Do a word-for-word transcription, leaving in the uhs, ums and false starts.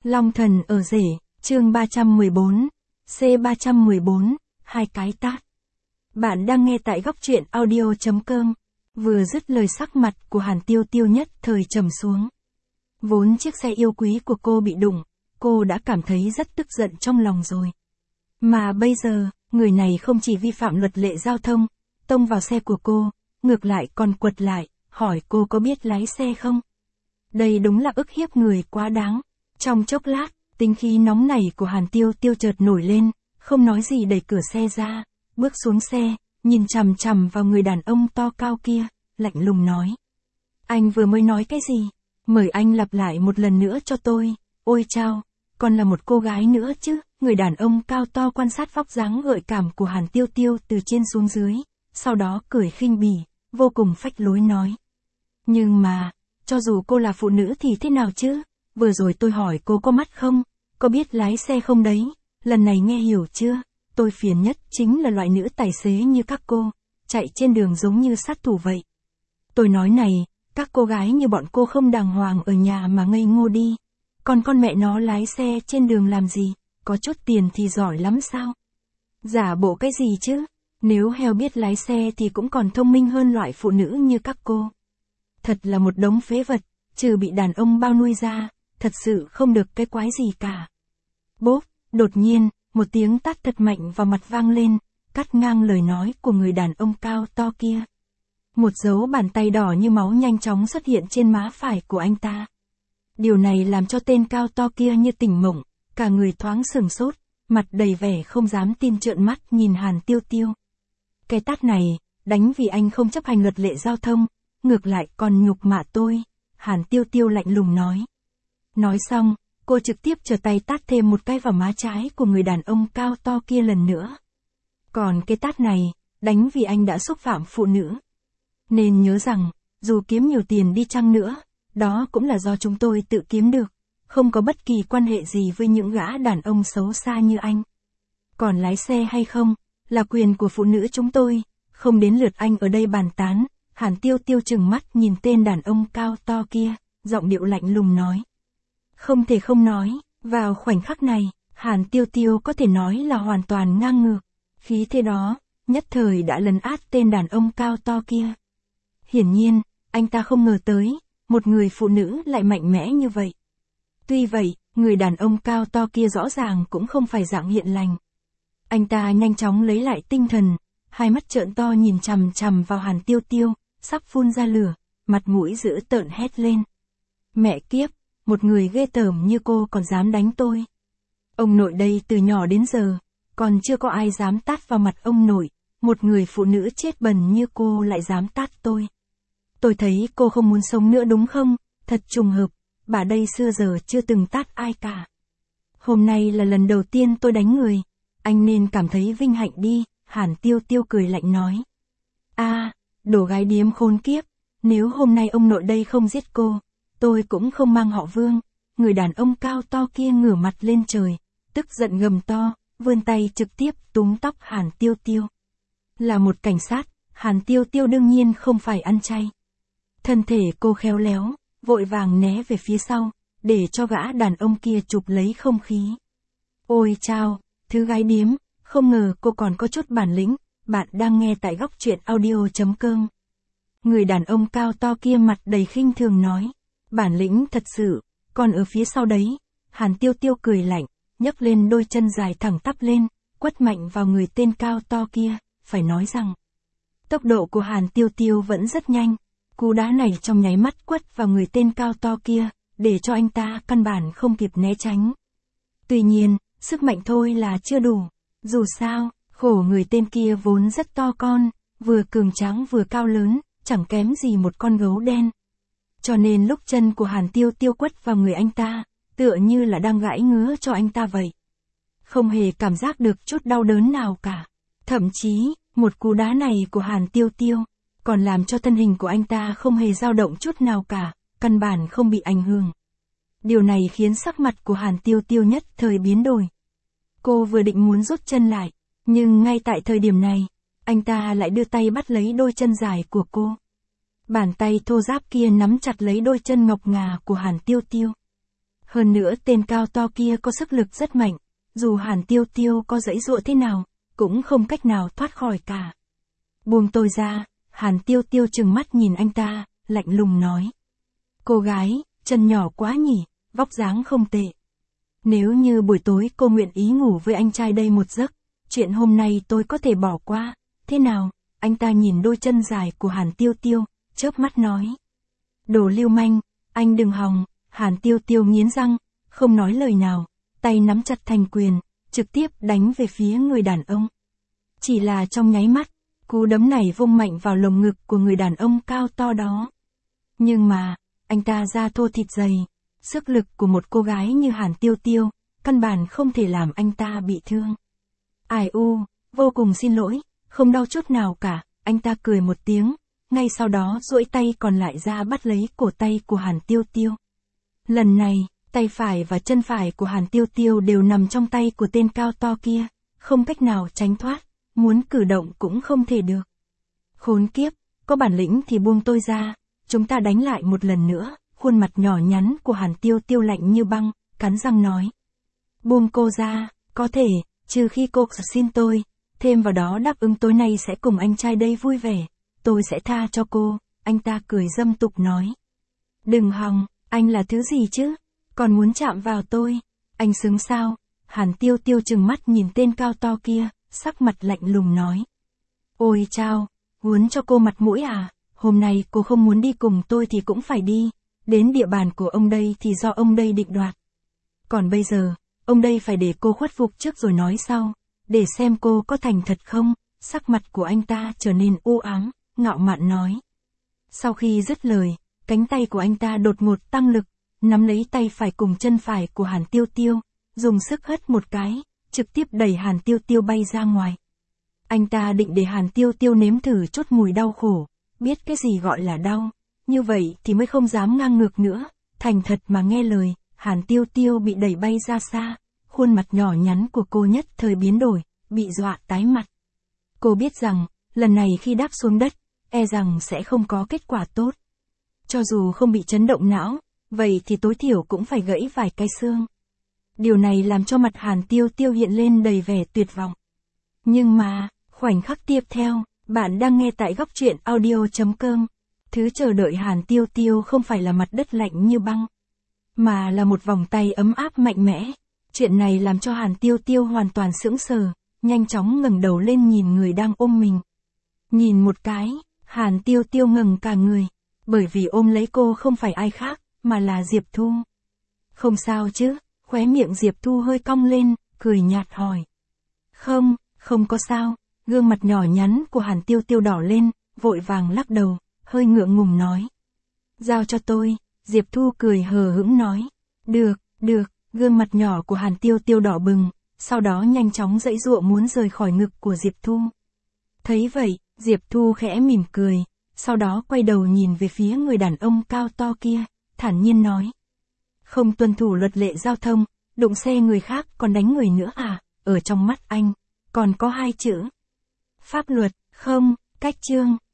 Long thần ở rể, chương ba trăm mười bốn, C ba trăm mười bốn, hai cái tát. Bạn đang nghe tại góc truyện audio chấm com. Vừa dứt lời sắc mặt của Hàn Tiêu Tiêu nhất thời trầm xuống. Vốn chiếc xe yêu quý của cô bị đụng, cô đã cảm thấy rất tức giận trong lòng rồi. Mà bây giờ, người này không chỉ vi phạm luật lệ giao thông, tông vào xe của cô, ngược lại còn quật lại, hỏi cô có biết lái xe không? Đây đúng là ức hiếp người quá đáng. Trong chốc lát, tính khí nóng nảy của Hàn Tiêu Tiêu chợt nổi lên, không nói gì đẩy cửa xe ra, bước xuống xe, nhìn chằm chằm vào người đàn ông to cao kia, lạnh lùng nói. Anh vừa mới nói cái gì? Mời anh lặp lại một lần nữa cho tôi. Ôi chao, còn là một cô gái nữa chứ. Người đàn ông cao to quan sát vóc dáng gợi cảm của Hàn Tiêu Tiêu từ trên xuống dưới, sau đó cười khinh bỉ, vô cùng phách lối nói. Nhưng mà, cho dù cô là phụ nữ thì thế nào chứ? Vừa rồi tôi hỏi cô có mắt không? Có biết lái xe không đấy? Lần này nghe hiểu chưa? Tôi phiền nhất chính là loại nữ tài xế như các cô, chạy trên đường giống như sát thủ vậy. Tôi nói này, các cô gái như bọn cô không đàng hoàng ở nhà mà ngây ngô đi. Còn con mẹ nó lái xe trên đường làm gì? Có chút tiền thì giỏi lắm sao? Giả bộ cái gì chứ? Nếu heo biết lái xe thì cũng còn thông minh hơn loại phụ nữ như các cô. Thật là một đống phế vật, trừ bị đàn ông bao nuôi ra, thật sự không được cái quái gì cả. Bốp, đột nhiên, một tiếng tát thật mạnh vào mặt vang lên, cắt ngang lời nói của người đàn ông cao to kia. Một dấu bàn tay đỏ như máu nhanh chóng xuất hiện trên má phải của anh ta. Điều này làm cho tên cao to kia như tỉnh mộng, cả người thoáng sửng sốt, mặt đầy vẻ không dám tin trợn mắt nhìn Hàn Tiêu Tiêu. Cái tát này, đánh vì anh không chấp hành luật lệ giao thông, ngược lại còn nhục mạ tôi, Hàn Tiêu Tiêu lạnh lùng nói. Nói xong, cô trực tiếp trở tay tát thêm một cái vào má trái của người đàn ông cao to kia lần nữa. Còn cái tát này, đánh vì anh đã xúc phạm phụ nữ. Nên nhớ rằng, dù kiếm nhiều tiền đi chăng nữa, đó cũng là do chúng tôi tự kiếm được, không có bất kỳ quan hệ gì với những gã đàn ông xấu xa như anh. Còn lái xe hay không, là quyền của phụ nữ chúng tôi, không đến lượt anh ở đây bàn tán. Hàn Tiêu Tiêu trừng mắt nhìn tên đàn ông cao to kia, giọng điệu lạnh lùng nói. Không thể không nói, vào khoảnh khắc này, Hàn Tiêu Tiêu có thể nói là hoàn toàn ngang ngược. Khí thế đó, nhất thời đã lấn át tên đàn ông cao to kia. Hiển nhiên, anh ta không ngờ tới, một người phụ nữ lại mạnh mẽ như vậy. Tuy vậy, người đàn ông cao to kia rõ ràng cũng không phải dạng hiền lành. Anh ta nhanh chóng lấy lại tinh thần, hai mắt trợn to nhìn chằm chằm vào Hàn Tiêu Tiêu, sắp phun ra lửa, mặt mũi dữ tợn hét lên. Mẹ kiếp, một người ghê tởm như cô còn dám đánh tôi. Ông nội đây từ nhỏ đến giờ, còn chưa có ai dám tát vào mặt ông nội, một người phụ nữ chết bần như cô lại dám tát tôi. Tôi thấy cô không muốn sống nữa đúng không? Thật trùng hợp, bà đây xưa giờ chưa từng tát ai cả. Hôm nay là lần đầu tiên tôi đánh người, anh nên cảm thấy vinh hạnh đi, Hàn Tiêu Tiêu cười lạnh nói. A, đồ gái điếm khốn kiếp, nếu hôm nay ông nội đây không giết cô, tôi cũng không mang họ Vương. Người đàn ông cao to kia ngửa mặt lên trời, tức giận gầm to, vươn tay trực tiếp túm tóc Hàn Tiêu Tiêu. Là một cảnh sát, Hàn Tiêu Tiêu đương nhiên không phải ăn chay. Thân thể cô khéo léo, vội vàng né về phía sau, để cho gã đàn ông kia chụp lấy không khí. Ôi chao, thứ gái điếm, không ngờ cô còn có chút bản lĩnh, bạn đang nghe tại góc truyện audio chấm com. Người đàn ông cao to kia mặt đầy khinh thường nói, bản lĩnh thật sự, còn ở phía sau đấy. Hàn Tiêu Tiêu cười lạnh, nhấc lên đôi chân dài thẳng tắp lên, quất mạnh vào người tên cao to kia, phải nói rằng, tốc độ của Hàn Tiêu Tiêu vẫn rất nhanh, cú đá này trong nháy mắt quất vào người tên cao to kia, để cho anh ta căn bản không kịp né tránh. Tuy nhiên, sức mạnh thôi là chưa đủ, dù sao, khổ người tên kia vốn rất to con, vừa cường tráng vừa cao lớn, chẳng kém gì một con gấu đen. Cho nên lúc chân của Hàn Tiêu Tiêu quất vào người anh ta, tựa như là đang gãi ngứa cho anh ta vậy. Không hề cảm giác được chút đau đớn nào cả. Thậm chí, một cú đá này của Hàn Tiêu Tiêu, còn làm cho thân hình của anh ta không hề dao động chút nào cả, căn bản không bị ảnh hưởng. Điều này khiến sắc mặt của Hàn Tiêu Tiêu nhất thời biến đổi. Cô vừa định muốn rút chân lại, nhưng ngay tại thời điểm này, anh ta lại đưa tay bắt lấy đôi chân dài của cô. Bàn tay thô ráp kia nắm chặt lấy đôi chân ngọc ngà của Hàn Tiêu Tiêu. Hơn nữa tên cao to kia có sức lực rất mạnh, dù Hàn Tiêu Tiêu có giãy giụa thế nào, cũng không cách nào thoát khỏi cả. Buông tôi ra, Hàn Tiêu Tiêu trừng mắt nhìn anh ta, lạnh lùng nói. Cô gái, chân nhỏ quá nhỉ, vóc dáng không tệ. Nếu như buổi tối cô nguyện ý ngủ với anh trai đây một giấc, chuyện hôm nay tôi có thể bỏ qua, thế nào? Anh ta nhìn đôi chân dài của Hàn Tiêu Tiêu, chớp mắt nói. Đồ lưu manh, anh đừng hòng. Hàn Tiêu Tiêu nghiến răng, không nói lời nào, tay nắm chặt thành quyền, trực tiếp đánh về phía người đàn ông. Chỉ là trong nháy mắt, cú đấm này vung mạnh vào lồng ngực của người đàn ông cao to đó. Nhưng mà, anh ta da thô thịt dày, sức lực của một cô gái như Hàn Tiêu Tiêu, căn bản không thể làm anh ta bị thương. Ai u, vô cùng xin lỗi, không đau chút nào cả, anh ta cười một tiếng, ngay sau đó duỗi tay còn lại ra bắt lấy cổ tay của Hàn Tiêu Tiêu. Lần này, tay phải và chân phải của Hàn Tiêu Tiêu đều nằm trong tay của tên cao to kia, không cách nào tránh thoát, muốn cử động cũng không thể được. Khốn kiếp, có bản lĩnh thì buông tôi ra, chúng ta đánh lại một lần nữa, khuôn mặt nhỏ nhắn của Hàn Tiêu Tiêu lạnh như băng, cắn răng nói. Buông cô ra, có thể, trừ khi cô xin tôi, thêm vào đó đáp ứng tối nay sẽ cùng anh trai đây vui vẻ, tôi sẽ tha cho cô, anh ta cười dâm tục nói. Đừng hòng. Anh là thứ gì chứ? Còn muốn chạm vào tôi? Anh xứng sao? Hàn Tiêu Tiêu trừng mắt nhìn tên cao to kia, sắc mặt lạnh lùng nói. Ôi chao, muốn cho cô mặt mũi à? Hôm nay cô không muốn đi cùng tôi thì cũng phải đi, đến địa bàn của ông đây thì do ông đây định đoạt. Còn bây giờ, ông đây phải để cô khuất phục trước rồi nói sau, để xem cô có thành thật không? Sắc mặt của anh ta trở nên u ám, ngạo mạn nói. Sau khi dứt lời, cánh tay của anh ta đột ngột tăng lực, nắm lấy tay phải cùng chân phải của Hàn Tiêu Tiêu, dùng sức hất một cái, trực tiếp đẩy Hàn Tiêu Tiêu bay ra ngoài. Anh ta định để Hàn Tiêu Tiêu nếm thử chút mùi đau khổ, biết cái gì gọi là đau, như vậy thì mới không dám ngang ngược nữa, thành thật mà nghe lời. Hàn Tiêu Tiêu bị đẩy bay ra xa, khuôn mặt nhỏ nhắn của cô nhất thời biến đổi, bị dọa tái mặt. Cô biết rằng, lần này khi đáp xuống đất, e rằng sẽ không có kết quả tốt. Cho dù không bị chấn động não, vậy thì tối thiểu cũng phải gãy vài cái xương. Điều này làm cho mặt Hàn Tiêu Tiêu hiện lên đầy vẻ tuyệt vọng. Nhưng mà, khoảnh khắc tiếp theo, bạn đang nghe tại góc truyện audio chấm com. Thứ chờ đợi Hàn Tiêu Tiêu không phải là mặt đất lạnh như băng, mà là một vòng tay ấm áp mạnh mẽ. Chuyện này làm cho Hàn Tiêu Tiêu hoàn toàn sững sờ, nhanh chóng ngẩng đầu lên nhìn người đang ôm mình. Nhìn một cái, Hàn Tiêu Tiêu ngẩng cả người, bởi vì ôm lấy cô không phải ai khác, mà là Diệp Thu. Không sao chứ? Khóe miệng Diệp Thu hơi cong lên, cười nhạt hỏi. Không, không có sao. Gương mặt nhỏ nhắn của Hàn Tiêu Tiêu đỏ lên, vội vàng lắc đầu, hơi ngượng ngùng nói. Giao cho tôi. Diệp Thu cười hờ hững nói. Được, được. Gương mặt nhỏ của Hàn Tiêu Tiêu đỏ bừng, sau đó nhanh chóng giãy giụa muốn rời khỏi ngực của Diệp Thu. Thấy vậy, Diệp Thu khẽ mỉm cười, sau đó quay đầu nhìn về phía người đàn ông cao to kia, thản nhiên nói. Không tuân thủ luật lệ giao thông, đụng xe người khác còn đánh người nữa à? Ở trong mắt anh, còn có hai chữ. Pháp luật, không, cách chương.